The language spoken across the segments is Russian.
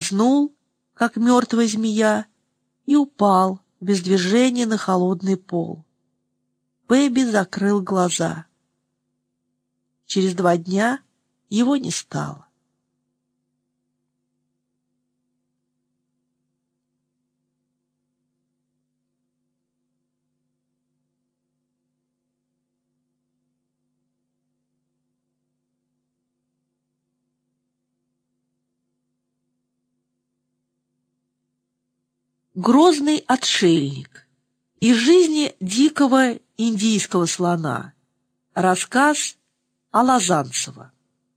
соскользнул, как мертвая змея, и упал без движения на холодный пол. Бэби закрыл глаза. Через 2 дня его не стало. Грозный отшельник. Из жизни дикого индийского слона. Рассказ Алазанцева.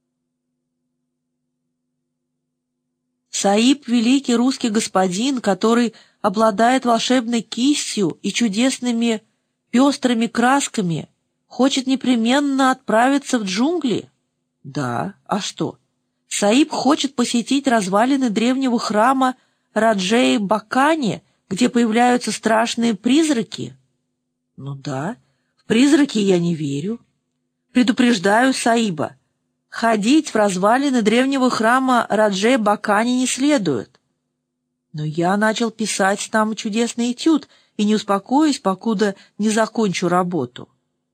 Саиб — великий русский господин, который обладает волшебной кистью и чудесными пестрыми красками, хочет непременно отправиться в джунгли? Да, а что? Саиб хочет посетить развалины древнего храма Раджей-Бакани, где появляются страшные призраки? Ну да, в призраки я не верю. Предупреждаю Саиба, ходить в развалины древнего храма Раджей-Бакани не следует. Но я начал писать там чудесный этюд и не успокоюсь, покуда не закончу работу.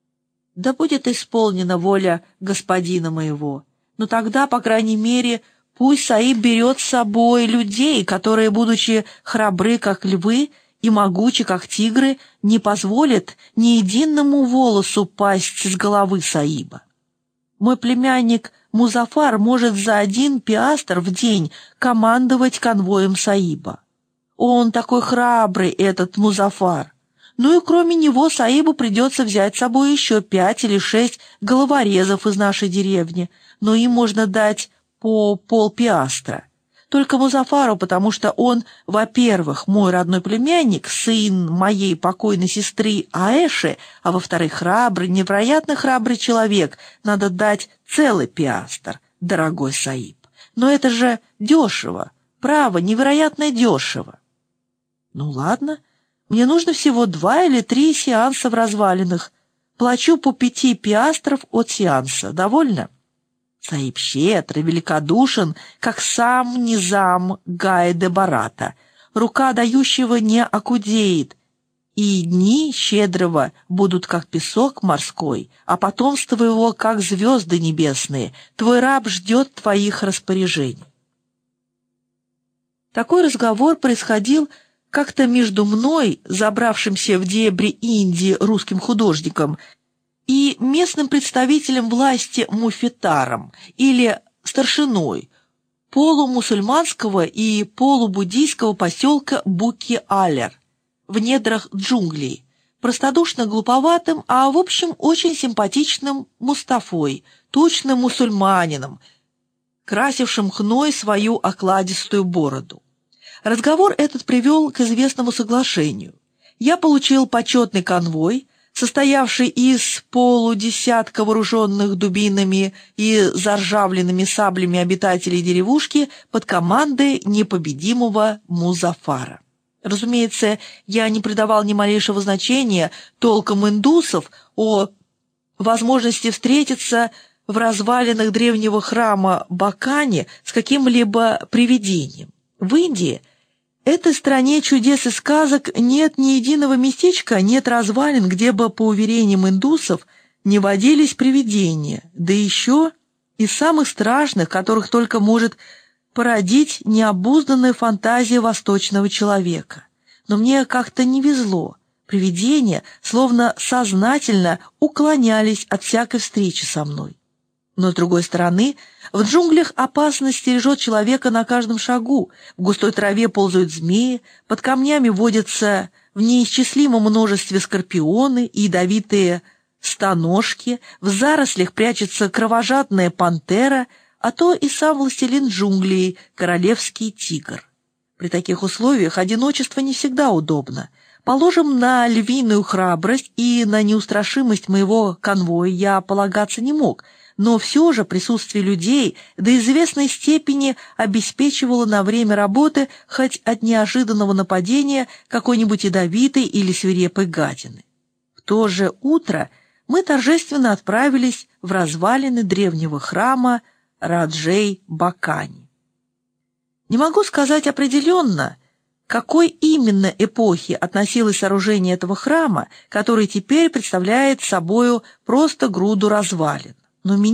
Да будет исполнена воля господина моего, но тогда, по крайней мере, пусть Саиб берет с собой людей, которые, будучи храбры, как львы, и могучи, как тигры, не позволят ни единому волосу пасть с головы Саиба. Мой племянник Музафар может за 1 пиастр в день командовать конвоем Саиба. Он такой храбрый, этот Музафар. Ну и кроме него Саибу придется взять с собой еще 5 или 6 головорезов из нашей деревни, но им можно дать по полпиастра. Только Музафару, потому что он, во-первых, мой родной племянник, сын моей покойной сестры Аэши, а во-вторых, храбрый, невероятно храбрый человек, надо дать целый пиастр, дорогой Саиб. Но это же дешево, право, невероятно дешево. Ну ладно, мне нужно всего 2 или 3 сеанса в развалинах. Плачу по 5 пиастров от сеанса. Довольно? Саиб щедр и великодушен, как сам низам Гай-де-Барата. Рука дающего не окудеет, и дни щедрого будут как песок морской, а потомство его как звезды небесные. Твой раб ждет твоих распоряжений. Такой разговор происходил как-то между мной, забравшимся в дебри Индии русским художником, и местным представителем власти муфетаром или старшиной полумусульманского и полубуддийского поселка Буки-Алер в недрах джунглей, простодушно глуповатым, а в общем очень симпатичным Мустафой, тучным мусульманином, красившим хной свою окладистую бороду. Разговор этот привел к известному соглашению. Я получил почетный конвой, состоявший из полудесятка вооруженных дубинами и заржавленными саблями обитателей деревушки под командой непобедимого Музафара. Разумеется, я не придавал ни малейшего значения толкам индусов о возможности встретиться в развалинах древнего храма Бакани с каким-либо привидением. В Индии, этой стране чудес и сказок, нет ни единого местечка, нет развалин, где бы, по уверениям индусов, не водились привидения, да еще из самых страшных, которых только может породить необузданная фантазия восточного человека. Но мне как-то не везло. Привидения словно сознательно уклонялись от всякой встречи со мной. Но, с другой стороны, в джунглях опасность стережет человека на каждом шагу. В густой траве ползают змеи, под камнями водятся в неисчислимом множестве скорпионы и ядовитые стоножки, в зарослях прячется кровожадная пантера, а то и сам властелин джунглей, королевский тигр. При таких условиях одиночество не всегда удобно. Положим, на львиную храбрость и на неустрашимость моего конвоя я полагаться не мог, но все же присутствие людей до известной степени обеспечивало на время работы хоть от неожиданного нападения какой-нибудь ядовитой или свирепой гадины. В то же утро мы торжественно отправились в развалины древнего храма Раджей-Бакани. Не могу сказать определенно, к какой именно эпохе относилось сооружение этого храма, который теперь представляет собою просто груду развалин. Но